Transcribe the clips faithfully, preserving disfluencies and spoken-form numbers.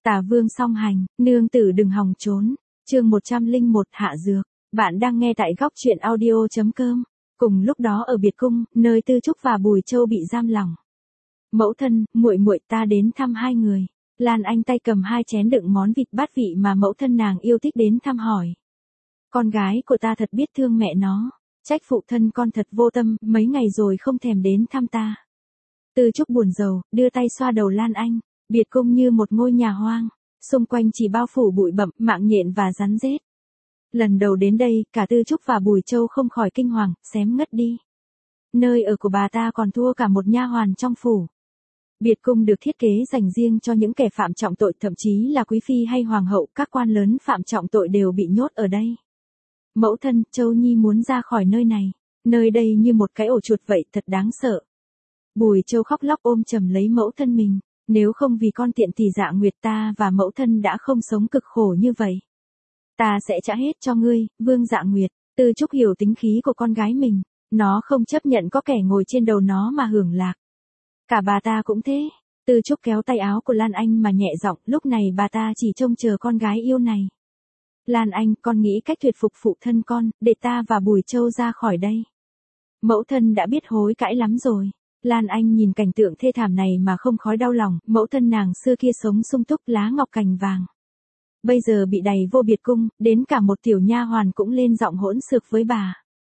Tả Vương song hành, nương tử đừng hòng trốn. Chương một trăm lẻ một Hạ Dược. Bạn đang nghe tại góc truyện audio chấm com. Cùng lúc đó ở biệt cung, nơi Tư Trúc và Bùi Châu bị giam lỏng. Mẫu thân, muội muội ta đến thăm hai người. Lan Anh tay cầm hai chén đựng món vịt bát vị mà mẫu thân nàng yêu thích đến thăm hỏi. Con gái của ta thật biết thương mẹ nó. Trách phụ thân con thật vô tâm, mấy ngày rồi không thèm đến thăm ta. Tư Trúc buồn rầu, đưa tay xoa đầu Lan Anh. Biệt cung như một ngôi nhà hoang, xung quanh chỉ bao phủ bụi bặm, mạng nhện và rắn rết. Lần đầu đến đây, cả Tư Trúc và Bùi Châu không khỏi kinh hoàng, xém ngất đi. Nơi ở của bà ta còn thua cả một nha hoàn trong phủ. Biệt cung được thiết kế dành riêng cho những kẻ phạm trọng tội, thậm chí là quý phi hay hoàng hậu, các quan lớn phạm trọng tội đều bị nhốt ở đây. Mẫu thân, Châu Nhi muốn ra khỏi nơi này. Nơi đây như một cái ổ chuột vậy, thật đáng sợ. Bùi Châu khóc lóc ôm chầm lấy mẫu thân mình. Nếu không vì con tiện thì Dạ Nguyệt ta và mẫu thân đã không sống cực khổ như vậy. Ta sẽ trả hết cho ngươi, Vương Dạ Nguyệt. Tư Trúc hiểu tính khí của con gái mình. Nó không chấp nhận có kẻ ngồi trên đầu nó mà hưởng lạc. Cả bà ta cũng thế. Tư Trúc kéo tay áo của Lan Anh mà nhẹ giọng, lúc này bà ta chỉ trông chờ con gái yêu này. Lan Anh, con nghĩ cách tuyệt phục phụ thân con, để ta và Bùi Châu ra khỏi đây. Mẫu thân đã biết hối cãi lắm rồi. Lan Anh nhìn cảnh tượng thê thảm này mà không khói đau lòng, mẫu thân nàng xưa kia sống sung túc lá ngọc cành vàng. Bây giờ bị đày vô biệt cung, đến cả một tiểu nha hoàn cũng lên giọng hỗn xược với bà.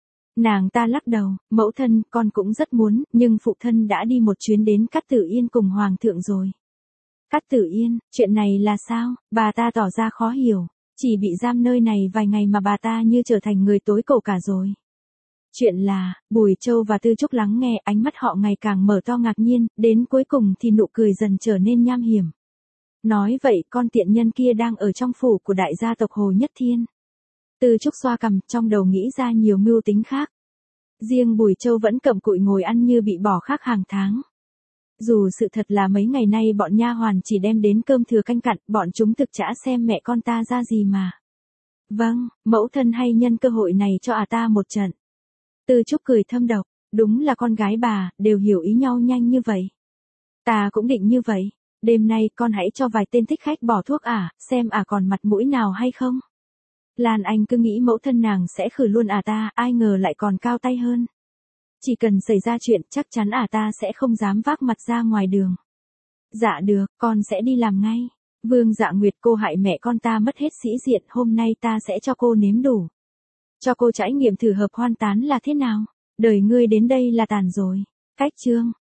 Nàng ta lắc đầu, mẫu thân, con cũng rất muốn, nhưng phụ thân đã đi một chuyến đến Cát Tử Yên cùng hoàng thượng rồi. Cát Tử Yên, chuyện này là sao? Bà ta tỏ ra khó hiểu, chỉ bị giam nơi này vài ngày mà bà ta như trở thành người tối cổ cả rồi. Chuyện là, Bùi Châu và Tư Trúc lắng nghe, ánh mắt họ ngày càng mở to ngạc nhiên, đến cuối cùng thì nụ cười dần trở nên nham hiểm. Nói vậy, con tiện nhân kia đang ở trong phủ của đại gia tộc Hồ Nhất Thiên. Tư Trúc xoa cằm, trong đầu nghĩ ra nhiều mưu tính khác. Riêng Bùi Châu vẫn cặm cụi ngồi ăn như bị bỏ khác hàng tháng. Dù sự thật là mấy ngày nay bọn nha hoàn chỉ đem đến cơm thừa canh cặn, bọn chúng thực chả xem mẹ con ta ra gì mà. Vâng, mẫu thân hay nhân cơ hội này cho à ta một trận. Tư Trúc cười thâm độc, đúng là con gái bà, đều hiểu ý nhau nhanh như vậy. Ta cũng định như vậy, đêm nay con hãy cho vài tên thích khách bỏ thuốc ả, xem ả còn mặt mũi nào hay không. Lan Anh cứ nghĩ mẫu thân nàng sẽ khử luôn ả ta, ai ngờ lại còn cao tay hơn. Chỉ cần xảy ra chuyện, chắc chắn ả ta sẽ không dám vác mặt ra ngoài đường. Dạ được, con sẽ đi làm ngay. Vương Dạ Nguyệt, cô hại mẹ con ta mất hết sĩ diện, hôm nay ta sẽ cho cô nếm đủ. Cho cô trải nghiệm thử hợp hoan tán là thế nào. Đời ngươi đến đây là tàn rồi. Cách chương.